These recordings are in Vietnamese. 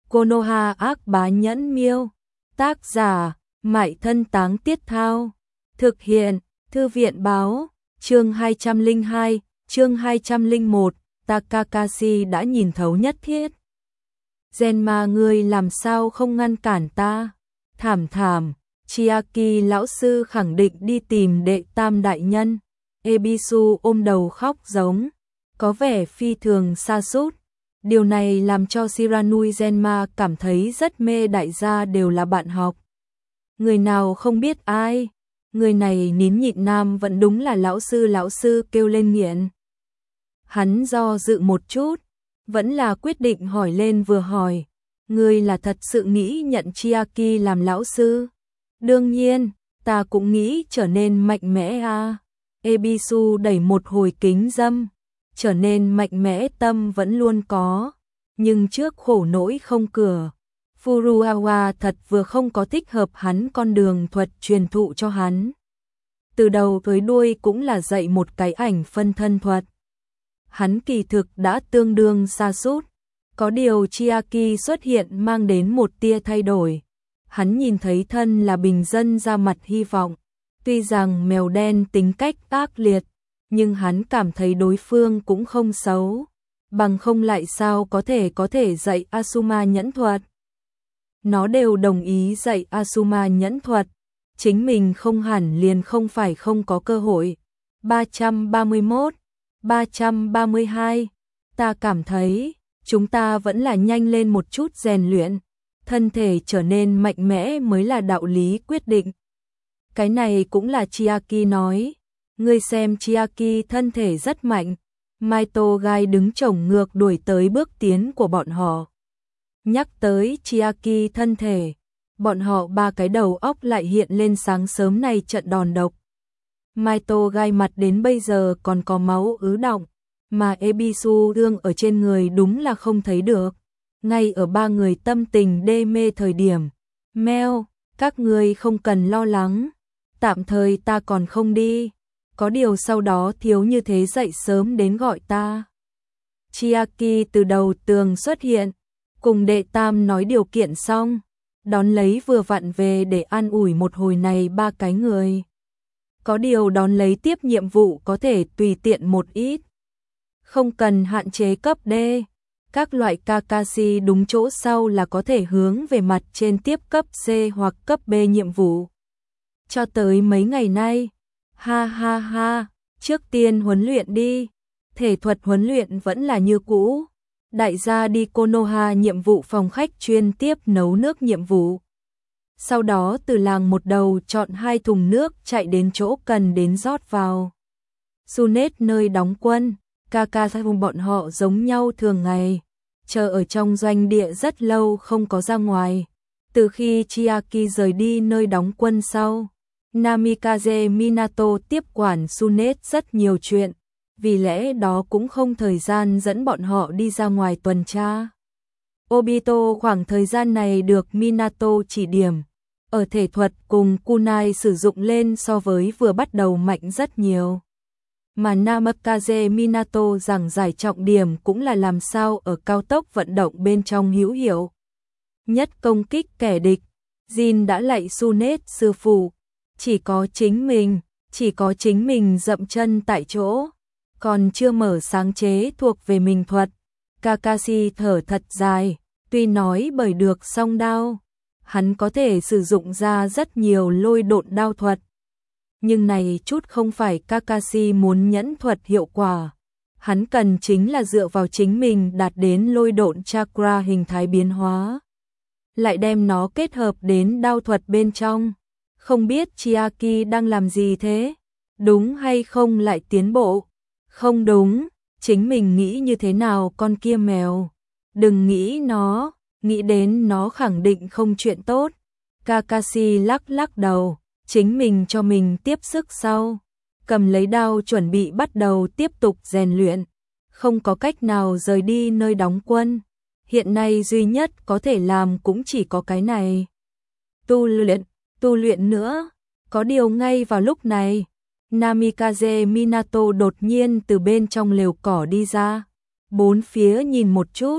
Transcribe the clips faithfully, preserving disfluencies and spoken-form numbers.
Konoha ác bá nhẫn miêu. Tác giả, Mại Thân Táng Tiết Thao. Thực hiện, Thư viện báo. Chương hai trăm lẻ hai, chương hai trăm lẻ một, Takakashi đã nhìn thấu nhất thiết. Genma, ngươi làm sao không ngăn cản ta? Thảm thảm, Chiaki lão sư khẳng định đi tìm đệ tam đại nhân. Ebisu ôm đầu khóc giống, có vẻ phi thường sa sút. Điều này làm cho Shiranui Genma cảm thấy rất mê, đại gia đều là bạn học. Người nào không biết ai, người này nín nhịn nam vẫn đúng là lão sư lão sư kêu lên nghiện. Hắn do dự một chút, vẫn là quyết định hỏi lên vừa hỏi, ngươi là thật sự nghĩ nhận Chiaki làm lão sư? Đương nhiên, ta cũng nghĩ trở nên mạnh mẽ à. Ebisu đẩy một hồi kính dâm, trở nên mạnh mẽ tâm vẫn luôn có, nhưng trước khổ nỗi không cửa. Furukawa thật vừa không có thích hợp hắn con đường thuật truyền thụ cho hắn. Từ đầu tới đuôi cũng là dạy một cái ảnh phân thân thuật. Hắn kỳ thực đã tương đương sa sút, có điều Chiaki xuất hiện mang đến một tia thay đổi. Hắn nhìn thấy thân là bình dân ra mặt hy vọng, tuy rằng mèo đen tính cách ác liệt, nhưng hắn cảm thấy đối phương cũng không xấu, bằng không lại sao có thể có thể dạy Asuma nhẫn thuật. Nó đều đồng ý dạy Asuma nhẫn thuật, chính mình không hẳn liền không phải không có cơ hội. ba trăm ba mươi mốt, ba trăm ba mươi hai, ta cảm thấy chúng ta vẫn là nhanh lên một chút rèn luyện, thân thể trở nên mạnh mẽ mới là đạo lý quyết định. Cái này cũng là Chiaki nói, ngươi xem Chiaki thân thể rất mạnh. Maito Gai đứng chổng ngược đuổi tới bước tiến của bọn họ. Nhắc tới Chiaki thân thể, bọn họ ba cái đầu óc lại hiện lên sáng sớm này trận đòn độc. Maito Gai mặt đến bây giờ còn có máu ứ đọng, mà Ebisu thương ở trên người đúng là không thấy được. Ngay ở ba người tâm tình đê mê thời điểm, Meo, các ngươi không cần lo lắng, tạm thời ta còn không đi, có điều sau đó thiếu như thế dậy sớm đến gọi ta. Chiaki từ đầu tường xuất hiện, cùng đệ tam nói điều kiện xong, đón lấy vừa vặn về để an ủi một hồi này ba cái người. Có điều đón lấy tiếp nhiệm vụ có thể tùy tiện một ít, không cần hạn chế cấp D. Các loại Kakashi đúng chỗ sau là có thể hướng về mặt trên tiếp cấp C hoặc cấp B nhiệm vụ. Cho tới mấy ngày nay, ha ha ha, trước tiên huấn luyện đi, thể thuật huấn luyện vẫn là như cũ. Đại gia đi Konoha nhiệm vụ phòng khách chuyên tiếp nấu nước nhiệm vụ. Sau đó từ làng một đầu chọn hai thùng nước chạy đến chỗ cần đến rót vào. Sunet nơi đóng quân, Kakashi bọn họ giống nhau thường ngày, chờ ở trong doanh địa rất lâu không có ra ngoài. Từ khi Chiaki rời đi nơi đóng quân sau, Namikaze Minato tiếp quản Sunet rất nhiều chuyện, vì lẽ đó cũng không thời gian dẫn bọn họ đi ra ngoài tuần tra. Obito khoảng thời gian này được Minato chỉ điểm, ở thể thuật cùng kunai sử dụng lên so với vừa bắt đầu mạnh rất nhiều. Mà Namikaze Minato giảng giải trọng điểm cũng là làm sao ở cao tốc vận động bên trong hữu hiệu nhất công kích kẻ địch. Jin đã lạy Sunet sư phụ, chỉ có chính mình, chỉ có chính mình dậm chân tại chỗ, còn chưa mở sáng chế thuộc về mình thuật. Kakashi thở thật dài, tuy nói bởi được song đao, hắn có thể sử dụng ra rất nhiều lôi độn đao thuật. Nhưng này chút không phải Kakashi muốn nhẫn thuật hiệu quả, hắn cần chính là dựa vào chính mình đạt đến lôi độn chakra hình thái biến hóa, lại đem nó kết hợp đến đao thuật bên trong. Không biết Chiaki đang làm gì thế? Đúng hay không lại tiến bộ? Không đúng, chính mình nghĩ như thế nào con kia mèo? Đừng nghĩ nó, nghĩ đến nó khẳng định không chuyện tốt. Kakashi lắc lắc đầu, chính mình cho mình tiếp sức sau. Cầm lấy đao chuẩn bị bắt đầu tiếp tục rèn luyện. Không có cách nào rời đi nơi đóng quân. Hiện nay duy nhất có thể làm cũng chỉ có cái này. Tu luyện, tu luyện nữa. Có điều ngay vào lúc này, Namikaze Minato đột nhiên từ bên trong lều cỏ đi ra. Bốn phía nhìn một chút,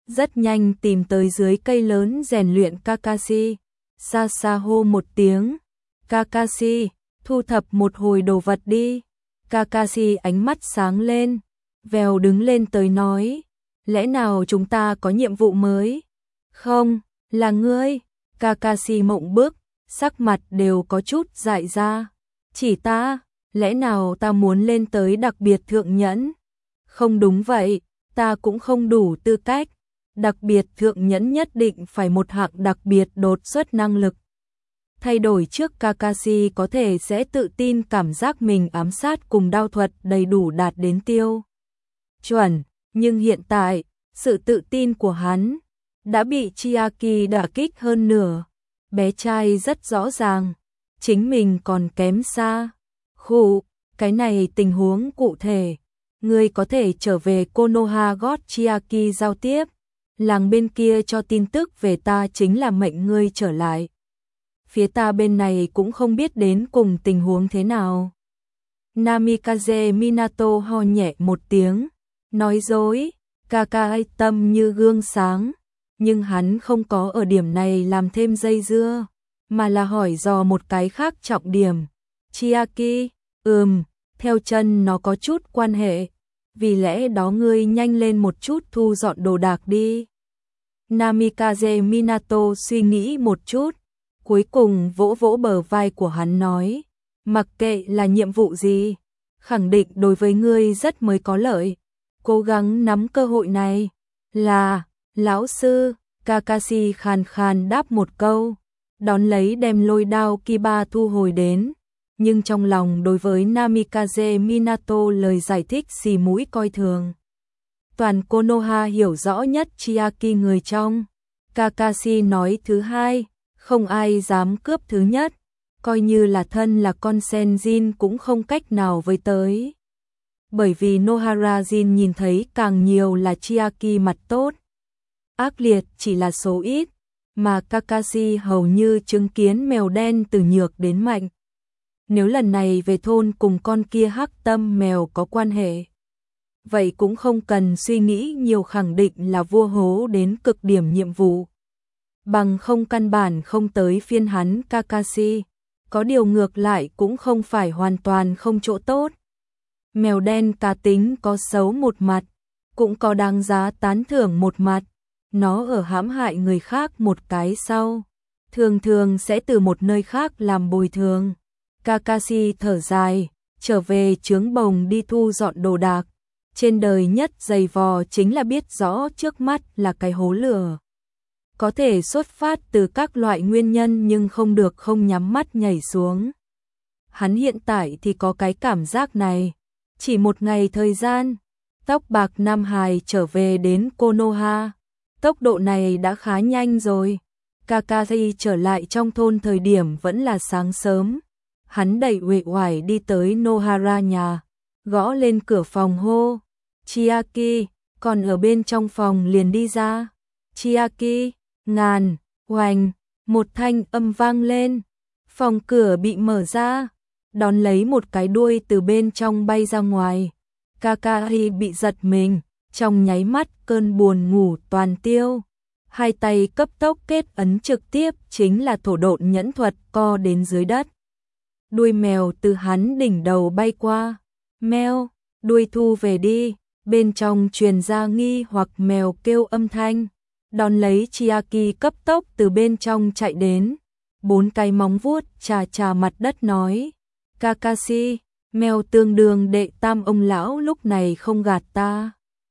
rất nhanh tìm tới dưới cây lớn rèn luyện Kakashi. Xa xa hô một tiếng, Kakashi, thu thập một hồi đồ vật đi. Kakashi ánh mắt sáng lên, vèo đứng lên tới nói, lẽ nào chúng ta có nhiệm vụ mới? Không, là ngươi. Kakashi mộng bức, sắc mặt đều có chút dại ra. Chỉ ta, lẽ nào ta muốn lên tới đặc biệt thượng nhẫn? Không đúng vậy, ta cũng không đủ tư cách. Đặc biệt thượng nhẫn nhất định phải một hạng đặc biệt đột xuất năng lực. Thay đổi trước Kakashi có thể sẽ tự tin cảm giác mình ám sát cùng đao thuật đầy đủ đạt đến tiêu chuẩn, nhưng hiện tại, sự tự tin của hắn đã bị Chiaki đả kích hơn nửa. Bé trai rất rõ ràng, chính mình còn kém xa. Khụ, cái này tình huống cụ thể, ngươi có thể trở về Konoha gót Chiaki giao tiếp. Làng bên kia cho tin tức về ta chính là mệnh ngươi trở lại. Phía ta bên này cũng không biết đến cùng tình huống thế nào. Namikaze Minato ho nhẹ một tiếng, nói dối, Kakai tâm như gương sáng, nhưng hắn không có ở điểm này làm thêm dây dưa, mà là hỏi dò một cái khác trọng điểm. Chiaki, ừm, theo chân nó có chút quan hệ, vì lẽ đó ngươi nhanh lên một chút thu dọn đồ đạc đi. Namikaze Minato suy nghĩ một chút, cuối cùng vỗ vỗ bờ vai của hắn nói, mặc kệ là nhiệm vụ gì, khẳng định đối với ngươi rất mới có lợi, cố gắng nắm cơ hội này. Là, lão sư, Kakashi khàn khàn đáp một câu, đón lấy đem lôi đao Kiba thu hồi đến, nhưng trong lòng đối với Namikaze Minato lời giải thích xì mũi coi thường. Toàn Konoha hiểu rõ nhất Chiaki người trong. Kakashi nói thứ hai, không ai dám cướp thứ nhất, coi như là thân là con Senjin cũng không cách nào với tới. Bởi vì Nohara Jin nhìn thấy càng nhiều là Chiaki mặt tốt. Ác liệt chỉ là số ít, mà Kakashi hầu như chứng kiến mèo đen từ nhược đến mạnh. Nếu lần này về thôn cùng con kia hắc tâm mèo có quan hệ, vậy cũng không cần suy nghĩ nhiều, khẳng định là vua hố đến cực điểm nhiệm vụ. Bằng không căn bản không tới phiên hắn Kakashi, có điều ngược lại cũng không phải hoàn toàn không chỗ tốt. Mèo đen cá tính có xấu một mặt, cũng có đáng giá tán thưởng một mặt, nó ở hãm hại người khác một cái sau, thường thường sẽ từ một nơi khác làm bồi thường. Kakashi thở dài, trở về trướng bồng đi thu dọn đồ đạc. Trên đời nhất dày vò chính là biết rõ trước mắt là cái hố lửa. Có thể xuất phát từ các loại nguyên nhân nhưng không được không nhắm mắt nhảy xuống. Hắn hiện tại thì có cái cảm giác này. Chỉ một ngày thời gian, tóc bạc Nam Hải trở về đến Konoha. Tốc độ này đã khá nhanh rồi. Kakashi trở lại trong thôn thời điểm vẫn là sáng sớm. Hắn đầy uể oải đi tới Nohara nhà, gõ lên cửa phòng hô. Chiaki, còn ở bên trong phòng liền đi ra. Chiaki, ngàn, oành, một thanh âm vang lên. Phòng cửa bị mở ra, đón lấy một cái đuôi từ bên trong bay ra ngoài. Kakashi bị giật mình, trong nháy mắt cơn buồn ngủ toàn tiêu. Hai tay cấp tốc kết ấn trực tiếp chính là thổ độn nhẫn thuật co đến dưới đất. Đuôi mèo từ hắn đỉnh đầu bay qua. Mèo, đuôi thu về đi. Bên trong truyền ra nghi hoặc mèo kêu âm thanh. Đón lấy Chiaki cấp tốc từ bên trong chạy đến. Bốn cái móng vuốt chà chà mặt đất nói. Kakashi, mèo tương đương đệ tam ông lão lúc này không gạt ta.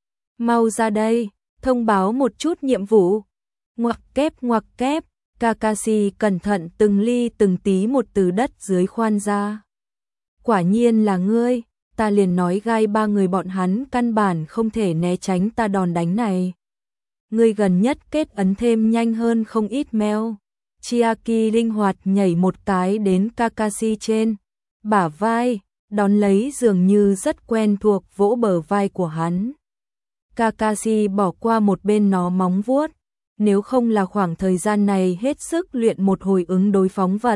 Mau ra đây, thông báo một chút nhiệm vụ. Ngoặc kép ngoặc kép, Kakashi cẩn thận từng ly từng tí một từ đất dưới khoan ra. Quả nhiên là ngươi, ta liền nói gai ba người bọn hắn căn bản không thể né tránh ta đòn đánh này. Ngươi gần nhất kết ấn thêm nhanh hơn không ít mèo. Chiaki linh hoạt nhảy một cái đến Kakashi trên bả vai, đón lấy dường như rất quen thuộc vỗ bờ vai của hắn. Kakashi bỏ qua một bên nó móng vuốt, nếu không là khoảng thời gian này hết sức luyện một hồi ứng đối phóng vật.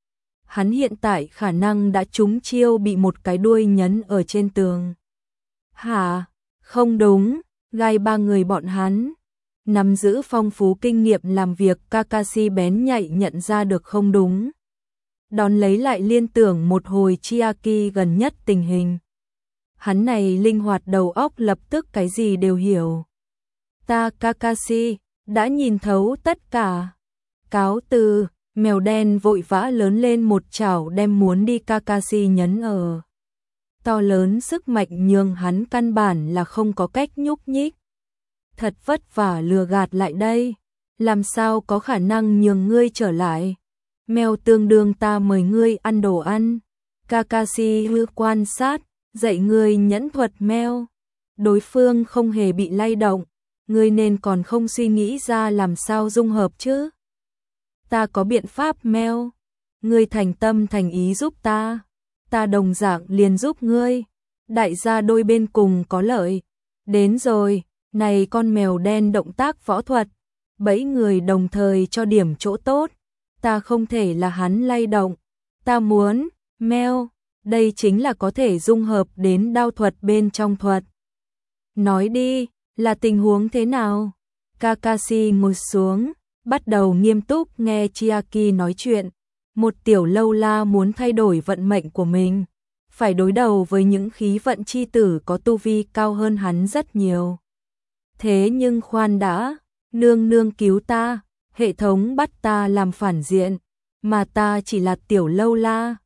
Hắn hiện tại khả năng đã trúng chiêu bị một cái đuôi nhấn ở trên tường. Hả? Không đúng, gai ba người bọn hắn. Nắm giữ phong phú kinh nghiệm làm việc, Kakashi bén nhạy nhận ra được không đúng. Đón lấy lại liên tưởng một hồi Chiaki gần nhất tình hình. Hắn này linh hoạt đầu óc lập tức cái gì đều hiểu. Ta Kakashi, đã nhìn thấu tất cả. Cáo từ, mèo đen vội vã lớn lên một chảo đem muốn đi Kakashi nhấn ở. To lớn sức mạnh nhường hắn căn bản là không có cách nhúc nhích. Thật vất vả lừa gạt lại đây, làm sao có khả năng nhường ngươi trở lại. Mèo tương đương ta mời ngươi ăn đồ ăn. Kakashi hư quan sát, dạy ngươi nhẫn thuật mèo. Đối phương không hề bị lay động, ngươi nên còn không suy nghĩ ra làm sao dung hợp chứ. Ta có biện pháp mèo, ngươi thành tâm thành ý giúp ta, ta đồng dạng liền giúp ngươi, đại gia đôi bên cùng có lợi. Đến rồi, này con mèo đen động tác võ thuật, bẫy người đồng thời cho điểm chỗ tốt, ta không thể là hắn lay động, ta muốn, mèo, đây chính là có thể dung hợp đến đao thuật bên trong thuật. Nói đi, là tình huống thế nào? Kakashi ngồi xuống, bắt đầu nghiêm túc nghe Chiaki nói chuyện. Một tiểu lâu la muốn thay đổi vận mệnh của mình, phải đối đầu với những khí vận chi tử có tu vi cao hơn hắn rất nhiều. Thế nhưng khoan đã, nương nương cứu ta, hệ thống bắt ta làm phản diện, mà ta chỉ là tiểu lâu la,